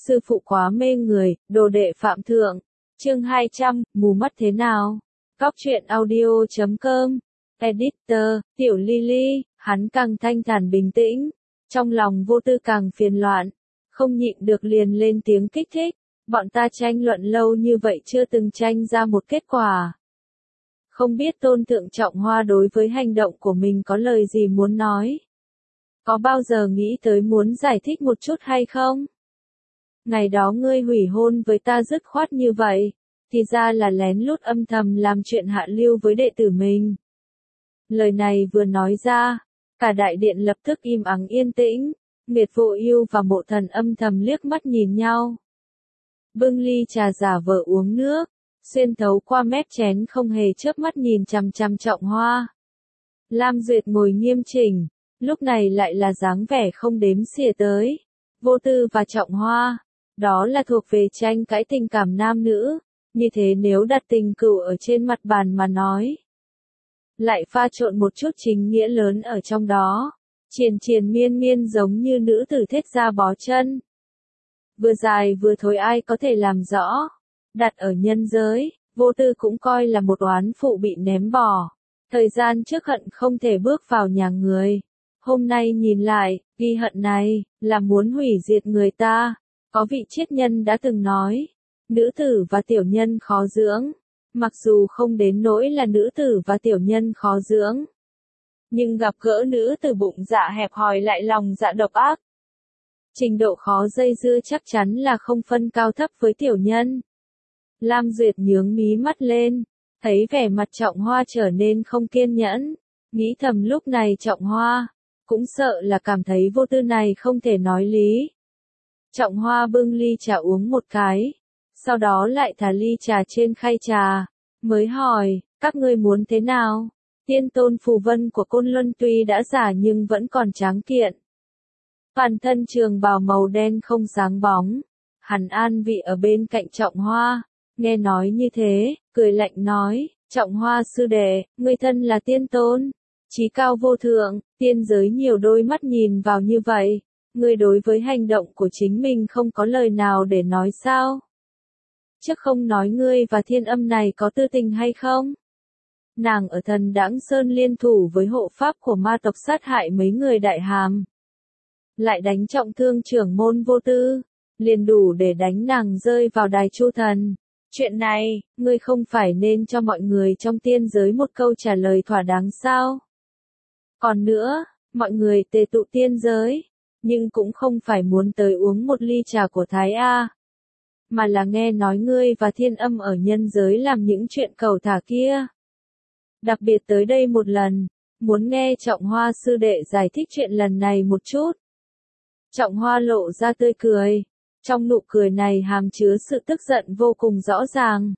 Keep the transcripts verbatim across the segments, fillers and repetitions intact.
sư phụ quá mê người, đồ đệ phạm thượng. Chương hai trăm, mù mắt thế nào? Cóc truyện audio chấm com. Editor, Tiểu Lily, hắn càng thanh thản bình tĩnh. Trong lòng Vô Tư càng phiền loạn. Không nhịn được liền lên tiếng kích thích. Bọn ta tranh luận lâu như vậy chưa từng tranh ra một kết quả. Không biết Tôn Thượng Trọng Hoa đối với hành động của mình có lời gì muốn nói? Có bao giờ nghĩ tới muốn giải thích một chút hay không? Ngày đó ngươi hủy hôn với ta dứt khoát như vậy, thì ra là lén lút âm thầm làm chuyện hạ lưu với đệ tử mình. Lời này vừa nói ra, cả đại điện lập tức im ắng yên tĩnh, Miệt Vô Ưu và Mộ Thần âm thầm liếc mắt nhìn nhau. Bưng ly trà giả vờ uống nước, xuyên thấu qua mép chén không hề chớp mắt nhìn chằm chằm Trọng Hoa. Lam Duyệt ngồi nghiêm chỉnh, lúc này lại là dáng vẻ không đếm xỉa tới. Vô Tư và Trọng Hoa, đó là thuộc về tranh cãi tình cảm nam nữ, như thế nếu đặt tình cựu ở trên mặt bàn mà nói. Lại pha trộn một chút chính nghĩa lớn ở trong đó, triền triền miên miên giống như nữ tử thết ra bó chân. Vừa dài vừa thối ai có thể làm rõ, đặt ở nhân giới, Vô Tư cũng coi là một oán phụ bị ném bỏ. Thời gian trước hận không thể bước vào nhà người. Hôm nay nhìn lại, ghi hận này, là muốn hủy diệt người ta. Có vị triết nhân đã từng nói, nữ tử và tiểu nhân khó dưỡng. Mặc dù không đến nỗi là nữ tử và tiểu nhân khó dưỡng, nhưng gặp gỡ nữ tử bụng dạ hẹp hòi lại lòng dạ độc ác. Trình độ khó dây dưa chắc chắn là không phân cao thấp với tiểu nhân. Lam Duyệt nhướng mí mắt lên, thấy vẻ mặt Trọng Hoa trở nên không kiên nhẫn, nghĩ thầm lúc này Trọng Hoa cũng sợ là cảm thấy Vô Tư này không thể nói lý. Trọng Hoa bưng ly trà uống một cái, sau đó lại thả ly trà trên khay trà, mới hỏi, các ngươi muốn thế nào? Tiên tôn phù vân của Côn Luân tuy đã già nhưng vẫn còn tráng kiện. Toàn thân trường bào màu đen không sáng bóng, hắn an vị ở bên cạnh Trọng Hoa, nghe nói như thế, cười lạnh nói, Trọng Hoa sư đệ, ngươi thân là tiên tôn, chí cao vô thượng, tiên giới nhiều đôi mắt nhìn vào như vậy, ngươi đối với hành động của chính mình không có lời nào để nói sao? Trước không nói ngươi và Thiên Âm này có tư tình hay không? Nàng ở Thần Đãng Sơn liên thủ với hộ pháp của ma tộc sát hại mấy người Đại Hàm, lại đánh trọng thương trưởng môn Vô Tư, liền đủ để đánh nàng rơi vào đài Chu Thần. Chuyện này, ngươi không phải nên cho mọi người trong tiên giới một câu trả lời thỏa đáng sao? Còn nữa, mọi người tề tụ tiên giới, nhưng cũng không phải muốn tới uống một ly trà của Thái A, mà là nghe nói ngươi và Thiên Âm ở nhân giới làm những chuyện cẩu thả kia. Đặc biệt tới đây một lần, muốn nghe Trọng Hoa sư đệ giải thích chuyện lần này một chút. Trọng Hoa lộ ra tươi cười, trong nụ cười này hàm chứa sự tức giận vô cùng rõ ràng.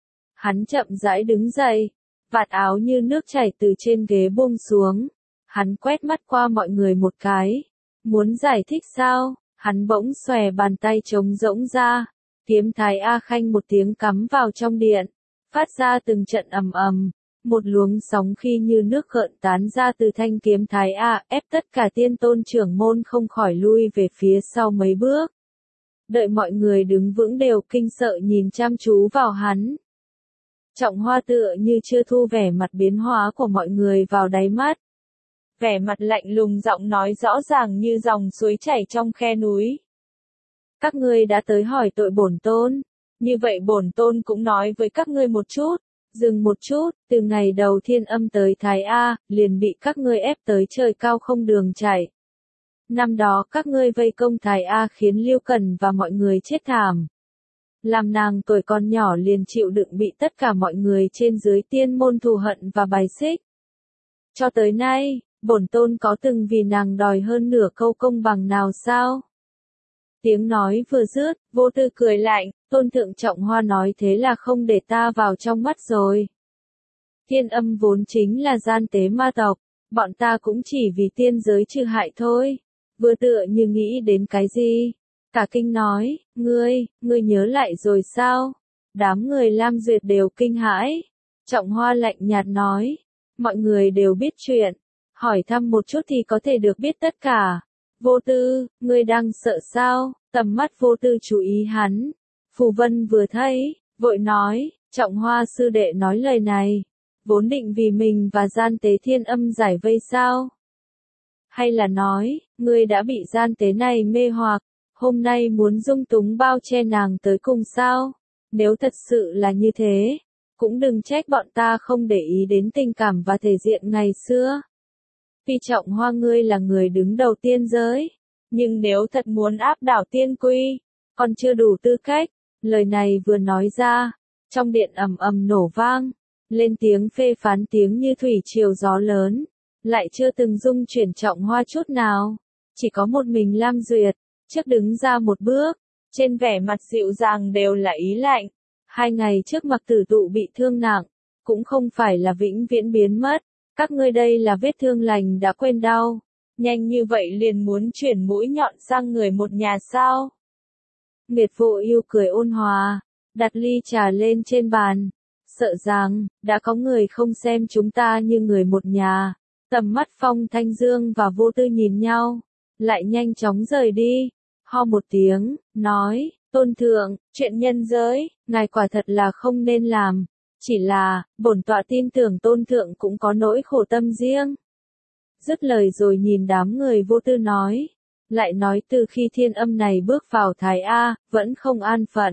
Hắn chậm rãi đứng dậy, vạt áo như nước chảy từ trên ghế buông xuống, hắn quét mắt qua mọi người một cái. Muốn giải thích sao? Hắn bỗng xòe bàn tay trống rỗng ra, kiếm Thái A Khanh một tiếng cắm vào trong điện, phát ra từng trận ầm ầm, một luồng sóng khi như nước gợn tán ra từ thanh kiếm Thái A, ép tất cả tiên tôn trưởng môn không khỏi lui về phía sau mấy bước. Đợi mọi người đứng vững đều kinh sợ nhìn chăm chú vào hắn. Trọng Hoa tựa như chưa thu vẻ mặt biến hóa của mọi người vào đáy mắt. Vẻ mặt lạnh lùng giọng nói rõ ràng như dòng suối chảy trong khe núi. Các ngươi đã tới hỏi tội bổn tôn, như vậy bổn tôn cũng nói với các ngươi một chút, dừng một chút, từ ngày đầu Thiên Âm tới Thái A, liền bị các ngươi ép tới trời cao không đường chạy. Năm đó các ngươi vây công Thái A khiến Liêu Cần và mọi người chết thảm. Làm nàng tuổi còn nhỏ liền chịu đựng bị tất cả mọi người trên dưới tiên môn thù hận và bài xích. Cho tới nay, bổn tôn có từng vì nàng đòi hơn nửa câu công bằng nào sao? Tiếng nói vừa dứt, Vô Tư cười lạnh, Tôn Thượng Trọng Hoa nói thế là không để ta vào trong mắt rồi. Thiên Âm vốn chính là gian tế ma tộc, bọn ta cũng chỉ vì tiên giới trừ hại thôi. Vừa tựa như nghĩ đến cái gì? Cả kinh nói, ngươi, ngươi nhớ lại rồi sao? Đám người Lam Duyệt đều kinh hãi. Trọng Hoa lạnh nhạt nói, mọi người đều biết chuyện, hỏi thăm một chút thì có thể được biết tất cả. Vô Tư, ngươi đang sợ sao? Tầm mắt vô tư chú ý hắn. Phù Vân vừa thấy, vội nói, Trọng Hoa sư đệ nói lời này, vốn định vì mình và gian tế Thiên Âm giải vây sao? Hay là nói, ngươi đã bị gian tế này mê hoặc, hôm nay muốn dung túng bao che nàng tới cùng sao? Nếu thật sự là như thế, cũng đừng trách bọn ta không để ý đến tình cảm và thể diện ngày xưa. Vì Trọng Hoa ngươi là người đứng đầu tiên giới, nhưng nếu thật muốn áp đảo tiên quy, còn chưa đủ tư cách. Lời này vừa nói ra, trong điện ầm ầm nổ vang, lên tiếng phê phán tiếng như thủy triều gió lớn, lại chưa từng dung chuyển Trọng Hoa chút nào, chỉ có một mình Lam Duyệt, trước đứng ra một bước, trên vẻ mặt dịu dàng đều là ý lạnh. Hai ngày trước Mặc Tử Tụ bị thương nặng, cũng không phải là vĩnh viễn biến mất, các ngươi đây là vết thương lành đã quên đau, nhanh như vậy liền muốn chuyển mũi nhọn sang người một nhà sao? Miệt Vô Ưu cười ôn hòa, đặt ly trà lên trên bàn, sợ rằng đã có người không xem chúng ta như người một nhà. Tầm mắt Phong Thanh Dương và Vô Tư nhìn nhau, lại nhanh chóng rời đi, ho một tiếng, nói, Tôn thượng, chuyện nhân giới, ngài quả thật là không nên làm, chỉ là, bổn tọa tin tưởng Tôn thượng cũng có nỗi khổ tâm riêng. Dứt lời rồi nhìn đám người Vô Tư nói, lại nói từ khi Thiên Âm này bước vào Thái A, vẫn không an phận.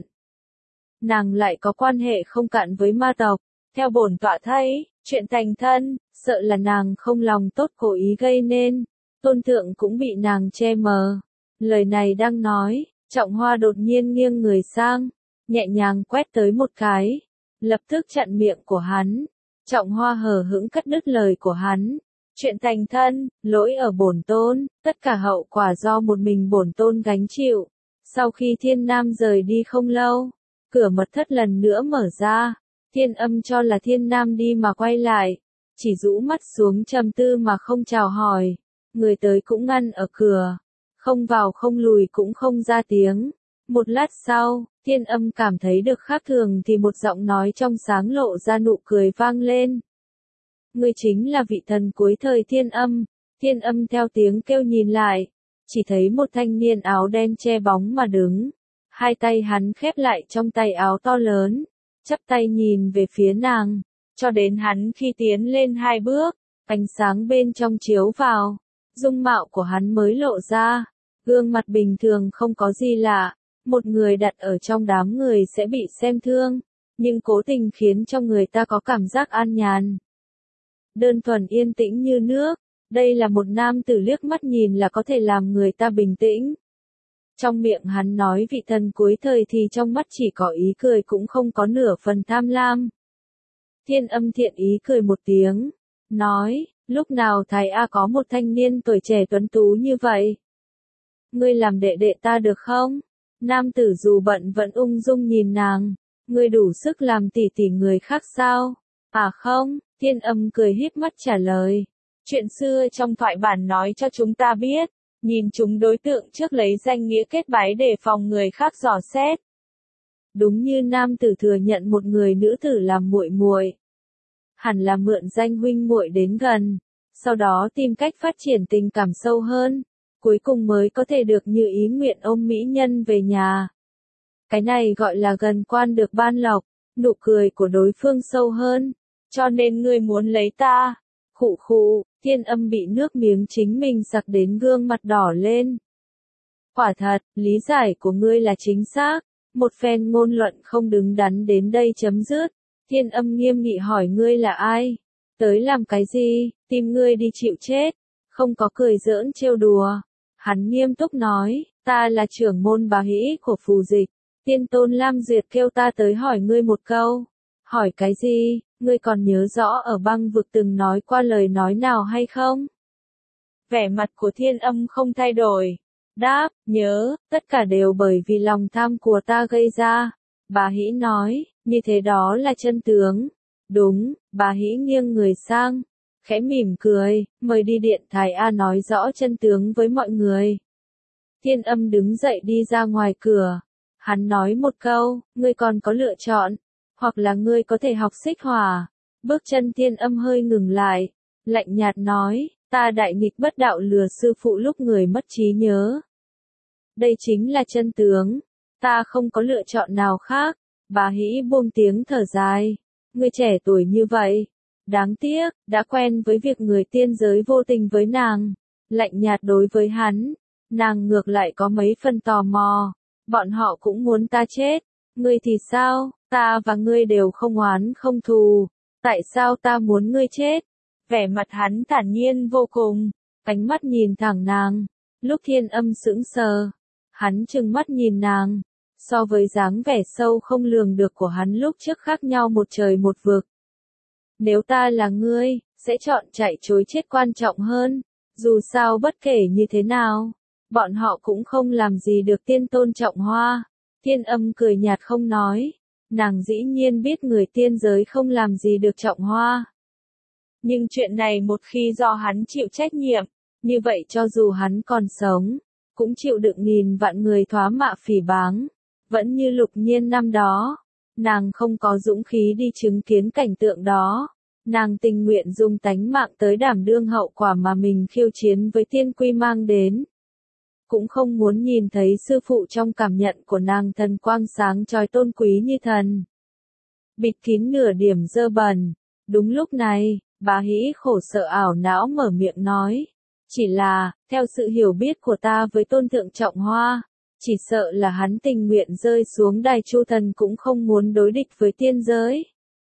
Nàng lại có quan hệ không cạn với ma tộc, theo bổn tọa thấy, chuyện thành thân, sợ là nàng không lòng tốt cố ý gây nên, Tôn thượng cũng bị nàng che mờ. Lời này đang nói, Trọng Hoa đột nhiên nghiêng người sang, nhẹ nhàng quét tới một cái, lập tức chặn miệng của hắn. Trọng Hoa hờ hững cắt đứt lời của hắn. Chuyện thành thân, lỗi ở bổn tôn, tất cả hậu quả do một mình bổn tôn gánh chịu. Sau khi Thiên Nam rời đi không lâu, cửa mật thất lần nữa mở ra, Thiên Âm cho là Thiên Nam đi mà quay lại, chỉ rũ mắt xuống trầm tư mà không chào hỏi, người tới cũng ngăn ở cửa, không vào không lùi cũng không ra tiếng. Một lát sau, Thiên Âm cảm thấy được khác thường thì một giọng nói trong sáng lộ ra nụ cười vang lên. Ngươi chính là vị thần cuối thời Thiên Âm. Thiên Âm theo tiếng kêu nhìn lại, chỉ thấy một thanh niên áo đen che bóng mà đứng. Hai tay hắn khép lại trong tay áo to lớn, chắp tay nhìn về phía nàng, cho đến hắn khi tiến lên hai bước, ánh sáng bên trong chiếu vào, dung mạo của hắn mới lộ ra, gương mặt bình thường không có gì lạ, một người đặt ở trong đám người sẽ bị xem thương, nhưng cố tình khiến cho người ta có cảm giác an nhàn. Đơn thuần yên tĩnh như nước, đây là một nam tử liếc mắt nhìn là có thể làm người ta bình tĩnh. Trong miệng hắn nói vị thần cuối thời thì trong mắt chỉ có ý cười cũng không có nửa phần tham lam. Thiên Âm thiện ý cười một tiếng, nói, lúc nào Thái A có một thanh niên tuổi trẻ tuấn tú như vậy? Ngươi làm đệ đệ ta được không? Nam tử dù bận vẫn ung dung nhìn nàng, ngươi đủ sức làm tỷ tỷ người khác sao? À không, Thiên Âm cười híp mắt trả lời, chuyện xưa trong thoại bản nói cho chúng ta biết. Nhìn chúng đối tượng trước lấy danh nghĩa kết bái để phòng người khác dò xét. Đúng như nam tử thừa nhận một người nữ tử làm muội muội, hẳn là mượn danh huynh muội đến gần, sau đó tìm cách phát triển tình cảm sâu hơn, cuối cùng mới có thể được như ý nguyện ôm mỹ nhân về nhà. Cái này gọi là gần quan được ban lộc, nụ cười của đối phương sâu hơn, cho nên ngươi muốn lấy ta. Khụ khụ, Thiên Âm bị nước miếng chính mình sặc đến gương mặt đỏ lên. Quả thật, lý giải của ngươi là chính xác, một phen ngôn luận không đứng đắn đến đây chấm dứt. Thiên Âm nghiêm nghị hỏi ngươi là ai? Tới làm cái gì? Tìm ngươi đi chịu chết. Không có cười giỡn trêu đùa. Hắn nghiêm túc nói, ta là trưởng môn bá hĩ của phù dịch. Tiên tôn Lam Duyệt kêu ta tới hỏi ngươi một câu. Hỏi cái gì? Ngươi còn nhớ rõ ở băng vực từng nói qua lời nói nào hay không? Vẻ mặt của Thiên Âm không thay đổi. Đáp, nhớ, tất cả đều bởi vì lòng tham của ta gây ra. Bá hĩ nói, như thế đó là chân tướng. Đúng, bá hĩ nghiêng người sang, khẽ mỉm cười, mời đi điện Thái A nói rõ chân tướng với mọi người. Thiên Âm đứng dậy đi ra ngoài cửa. Hắn nói một câu, ngươi còn có lựa chọn. Hoặc là ngươi có thể học xích hỏa. Bước chân Thiên Âm hơi ngừng lại, lạnh nhạt nói, ta đại nghịch bất đạo lừa sư phụ lúc người mất trí nhớ. Đây chính là chân tướng. Ta không có lựa chọn nào khác. Bá Hĩ buông tiếng thở dài. Người trẻ tuổi như vậy. Đáng tiếc, đã quen với việc người tiên giới vô tình với nàng. Lạnh nhạt đối với hắn. Nàng ngược lại có mấy phần tò mò. Bọn họ cũng muốn ta chết. Ngươi thì sao? Ta và ngươi đều không oán không thù. Tại sao ta muốn ngươi chết? Vẻ mặt hắn thản nhiên vô cùng. Ánh mắt nhìn thẳng nàng. Lúc Thiên Âm sững sờ. Hắn trừng mắt nhìn nàng. So với dáng vẻ sâu không lường được của hắn lúc trước khác nhau một trời một vực. Nếu ta là ngươi, sẽ chọn chạy trối chết quan trọng hơn. Dù sao bất kể như thế nào, bọn họ cũng không làm gì được tiên tôn Trọng Hoa. Thiên Âm cười nhạt không nói. Nàng dĩ nhiên biết người tiên giới không làm gì được Trọng Hoa. Nhưng chuyện này một khi do hắn chịu trách nhiệm, như vậy cho dù hắn còn sống, cũng chịu đựng nghìn vạn người thoá mạ phỉ báng. Vẫn như Lục Nhiên năm đó, nàng không có dũng khí đi chứng kiến cảnh tượng đó. Nàng tình nguyện dùng tánh mạng tới đảm đương hậu quả mà mình khiêu chiến với tiên quy mang đến. Cũng không muốn nhìn thấy sư phụ trong cảm nhận của nàng thần quang sáng chói tôn quý như thần. Bịt kín nửa điểm dơ bẩn. Đúng lúc này, Bá Hĩ khổ sở ảo não mở miệng nói. Chỉ là, theo sự hiểu biết của ta với tôn thượng Trọng Hoa, chỉ sợ là hắn tình nguyện rơi xuống đài chu thần cũng không muốn đối địch với tiên giới.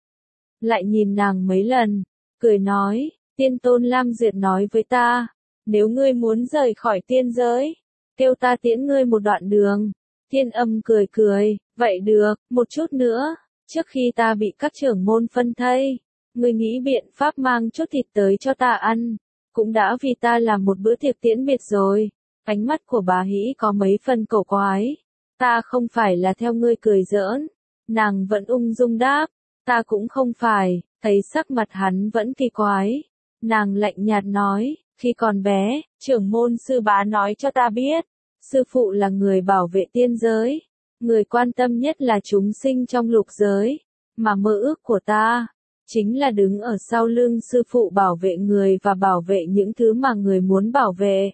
Lại nhìn nàng mấy lần, cười nói, tiên tôn Lam Duyệt nói với ta, nếu ngươi muốn rời khỏi tiên giới, kêu ta tiễn ngươi một đoạn đường. Thiên Âm cười cười, vậy được, một chút nữa, trước khi ta bị các trưởng môn phân thây, ngươi nghĩ biện pháp mang chút thịt tới cho ta ăn, cũng đã vì ta làm một bữa tiệc tiễn biệt rồi. Ánh mắt của Bá Hĩ có mấy phần cổ quái. Ta không phải là theo ngươi cười giỡn. Nàng vẫn ung dung đáp. Ta cũng không phải. Thấy sắc mặt hắn vẫn kỳ quái. Nàng lạnh nhạt nói. Khi còn bé, trưởng môn sư bá nói cho ta biết. Sư phụ là người bảo vệ tiên giới. Người quan tâm nhất là chúng sinh trong lục giới. Mà mơ ước của ta, chính là đứng ở sau lưng sư phụ bảo vệ người và bảo vệ những thứ mà người muốn bảo vệ.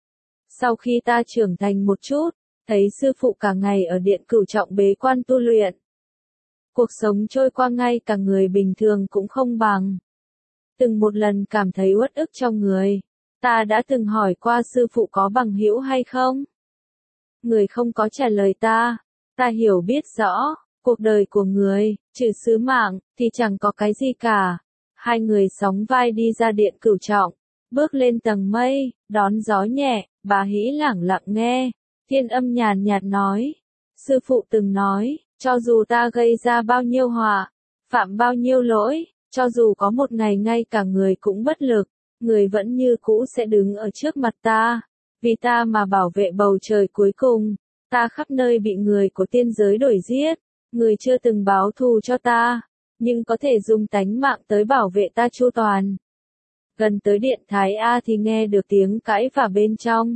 Sau khi ta trưởng thành một chút, thấy sư phụ cả ngày ở điện Cửu Trọng bế quan tu luyện. Cuộc sống trôi qua ngay cả người bình thường cũng không bằng. Từng một lần cảm thấy uất ức trong người. Ta đã từng hỏi qua sư phụ có bằng hữu hay không? Người không có trả lời ta. Ta hiểu biết rõ, cuộc đời của người, trừ sứ mạng, thì chẳng có cái gì cả. Hai người sóng vai đi ra điện Cửu Trọng, bước lên tầng mây, đón gió nhẹ. Bá Hĩ lẳng lặng nghe. Thiên Âm nhàn nhạt nói. Sư phụ từng nói, cho dù ta gây ra bao nhiêu họa, phạm bao nhiêu lỗi, cho dù có một ngày ngay cả người cũng bất lực, người vẫn như cũ sẽ đứng ở trước mặt ta. Vì ta mà bảo vệ bầu trời cuối cùng. Ta khắp nơi bị người của tiên giới đuổi giết. Người chưa từng báo thù cho ta, nhưng có thể dùng tánh mạng tới bảo vệ ta chu toàn. Gần tới điện Thái A thì nghe được tiếng cãi vả bên trong.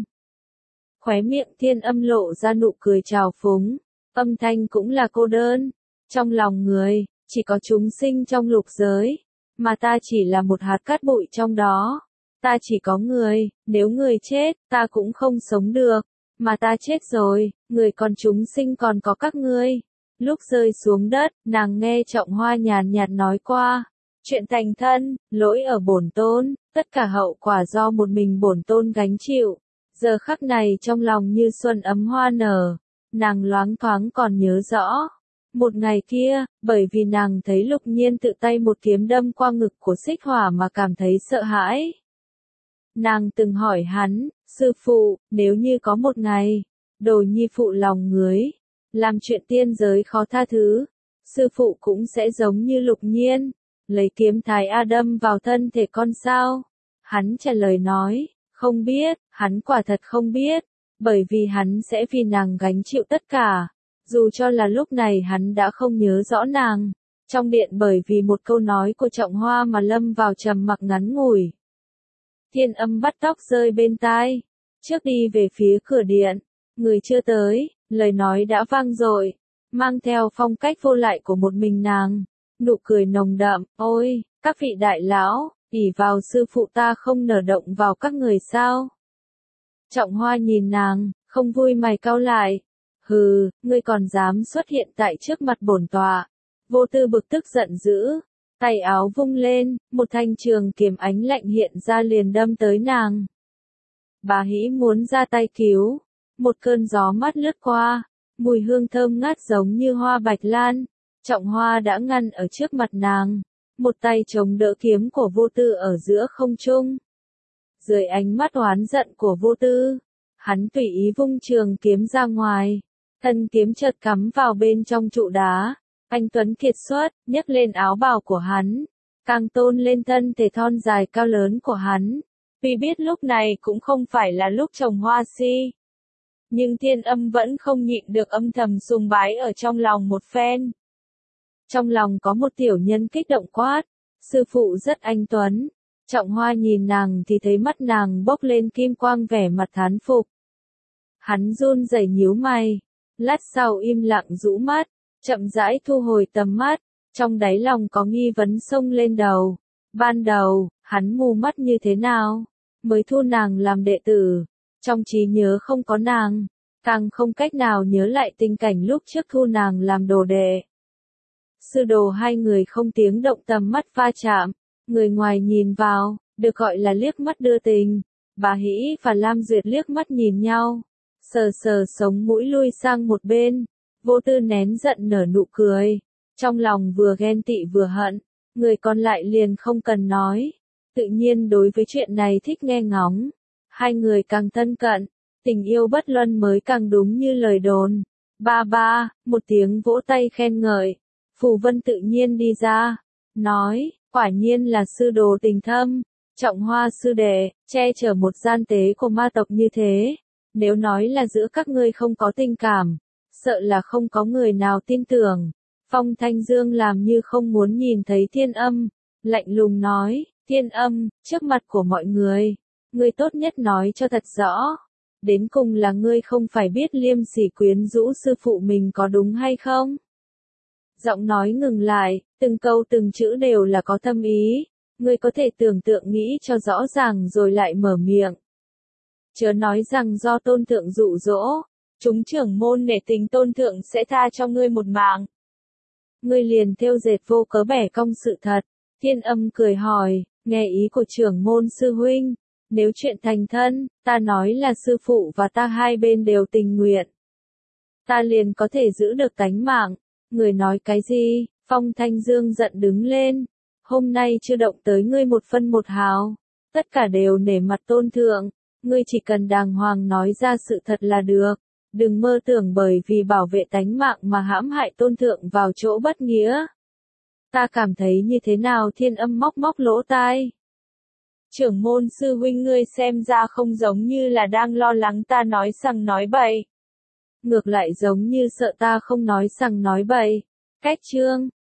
Khóe miệng Thiên Âm lộ ra nụ cười trào phúng. Âm thanh cũng là cô đơn. Trong lòng người, chỉ có chúng sinh trong lục giới. Mà ta chỉ là một hạt cát bụi trong đó. Ta chỉ có người, nếu người chết, ta cũng không sống được. Mà ta chết rồi, người còn chúng sinh còn có các ngươi. Lúc rơi xuống đất, nàng nghe Trọng Hoa nhàn nhạt nói qua. Chuyện thành thân, lỗi ở bổn tôn, tất cả hậu quả do một mình bổn tôn gánh chịu. Giờ khắc này trong lòng như xuân ấm hoa nở, nàng loáng thoáng còn nhớ rõ. Một ngày kia, bởi vì nàng thấy Lục Nhiên tự tay một kiếm đâm qua ngực của Xích Hỏa mà cảm thấy sợ hãi. Nàng từng hỏi hắn, sư phụ, nếu như có một ngày, đồ nhi phụ lòng người, làm chuyện tiên giới khó tha thứ, sư phụ cũng sẽ giống như Lục Nhiên, lấy kiếm Thái A đâm vào thân thể con sao? Hắn trả lời nói, không biết, hắn quả thật không biết, bởi vì hắn sẽ vì nàng gánh chịu tất cả, dù cho là lúc này hắn đã không nhớ rõ nàng. Trong điện bởi vì một câu nói của Trọng Hoa mà lâm vào trầm mặc ngắn ngủi. Thiên Âm bắt tóc rơi bên tai, trước đi về phía cửa điện, người chưa tới, lời nói đã vang dội, mang theo phong cách vô lại của một mình nàng, nụ cười nồng đậm, ôi, các vị đại lão, ỷ vào sư phụ ta không nở động vào các người sao? Trọng Hoa nhìn nàng, Không vui mày cau lại. Hừ, ngươi còn dám xuất hiện tại trước mặt bổn tọa. Vô Tư bực tức giận dữ, tay áo vung lên, một thanh trường kiếm ánh lạnh hiện ra liền đâm tới nàng. Bá Hĩ muốn ra tay cứu, một cơn gió mát lướt qua, mùi hương thơm ngát giống như hoa bạch lan, Trọng Hoa đã ngăn ở trước mặt nàng, một tay chống đỡ kiếm của Vô Tư ở giữa không trung. Dưới ánh mắt oán giận của Vô Tư, hắn tùy ý vung trường kiếm ra ngoài, thân kiếm chợt cắm vào bên trong trụ đá. Anh tuấn kiệt xuất, nhấc lên áo bào của hắn, càng tôn lên thân thể thon dài cao lớn của hắn. Tuy biết lúc này cũng không phải là lúc trồng hoa si, nhưng Thiên Âm vẫn không nhịn được âm thầm sùng bái ở trong lòng một phen. Trong lòng có một tiểu nhân kích động quát, sư phụ rất anh tuấn. Trọng Hoa nhìn nàng thì thấy mắt nàng bốc lên kim quang, vẻ mặt thán phục. Hắn run rẩy nhíu mày, lát sau im lặng rũ mắt, chậm rãi thu hồi tầm mắt, trong đáy lòng có nghi vấn xông lên đầu. Ban đầu, hắn mù mắt như thế nào mới thu nàng làm đệ tử, trong trí nhớ không có nàng, càng không cách nào nhớ lại tình cảnh lúc trước thu nàng làm đồ đệ. Sư đồ hai người không tiếng động tầm mắt va chạm, người ngoài nhìn vào, được gọi là liếc mắt đưa tình. Bá Hĩ và Lam Duyệt liếc mắt nhìn nhau, sờ sờ sống mũi lui sang một bên. Vô Tư nén giận nở nụ cười, trong lòng vừa ghen tị vừa hận, người còn lại liền không cần nói, tự nhiên đối với chuyện này thích nghe ngóng. Hai người càng thân cận, tình yêu bất luân mới càng đúng như lời đồn. Ba ba, một tiếng vỗ tay khen ngợi, Phù Vân tự nhiên đi ra, nói, quả nhiên là sư đồ tình thâm, Trọng Hoa sư đệ, che chở một gian tế của ma tộc như thế, nếu nói là giữa các ngươi không có tình cảm, sợ là không có người nào tin tưởng. Phong Thanh Dương làm như không muốn nhìn thấy Thiên Âm, lạnh lùng nói, Thiên Âm, trước mặt của mọi người, ngươi tốt nhất nói cho thật rõ, đến cùng là ngươi không phải biết liêm sỉ quyến rũ sư phụ mình có đúng hay không? Giọng nói ngừng lại, từng câu từng chữ đều là có thâm ý, ngươi có thể tưởng tượng nghĩ cho rõ ràng rồi lại mở miệng. Chớ nói rằng do tôn thượng dụ dỗ, chúng trưởng môn nể tình tôn thượng sẽ tha cho ngươi một mạng. Ngươi liền thêu dệt vô cớ bẻ cong sự thật. Thiên Âm cười hỏi, nghe ý của trưởng môn sư huynh, nếu chuyện thành thân, ta nói là sư phụ và ta hai bên đều tình nguyện, ta liền có thể giữ được tánh mạng. Người nói cái gì? Phong Thanh Dương giận đứng lên, hôm nay chưa động tới ngươi một phân một hào, tất cả đều nể mặt tôn thượng, ngươi chỉ cần đàng hoàng nói ra sự thật là được. Đừng mơ tưởng bởi vì bảo vệ tánh mạng mà hãm hại tôn thượng vào chỗ bất nghĩa. Ta cảm thấy như thế nào? Thiên Âm móc móc lỗ tai. Trưởng môn sư huynh ngươi xem ra không giống như là đang lo lắng ta nói sằng nói bậy. Ngược lại giống như sợ ta không nói sằng nói bậy. Cách chương.